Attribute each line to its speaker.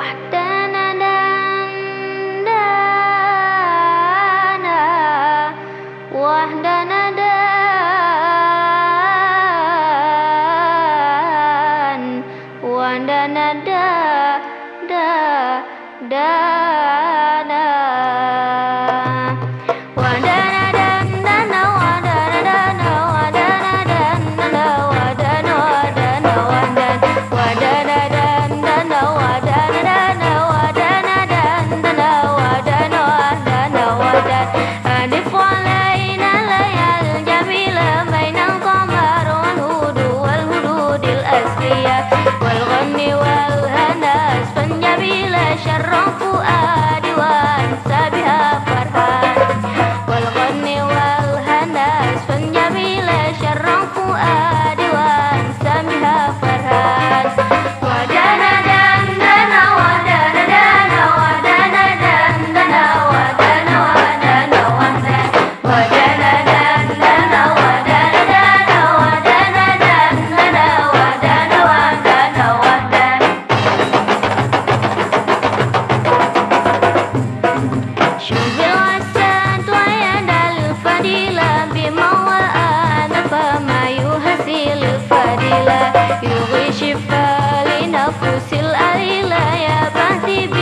Speaker 1: wahdana dan dana wahdana dan wahdana dana wadana dan dana wadana dana wadana dan dana wadana wadana wadana dan dana wadana dana wadana dan dana wadana wadana wadana alif alaina layal jamila bainal qamar wal hudu wal hududil asliya wal ghammi wal hanas fanjabila syarra fuadi wa sabiha farhan wal ghammi wal hanas fanjabila syarra fuadi wa sabiha farhan wadana dan dana wadana dana wadana dan dana wadana wadana wadana wadana dan dana wadana dana wadana dan dana wadana wadana wadana syubil wasat wa yadal fadila bima wa'ana fama yuhasil fadila yughi shifa li nafusil alila ya bahti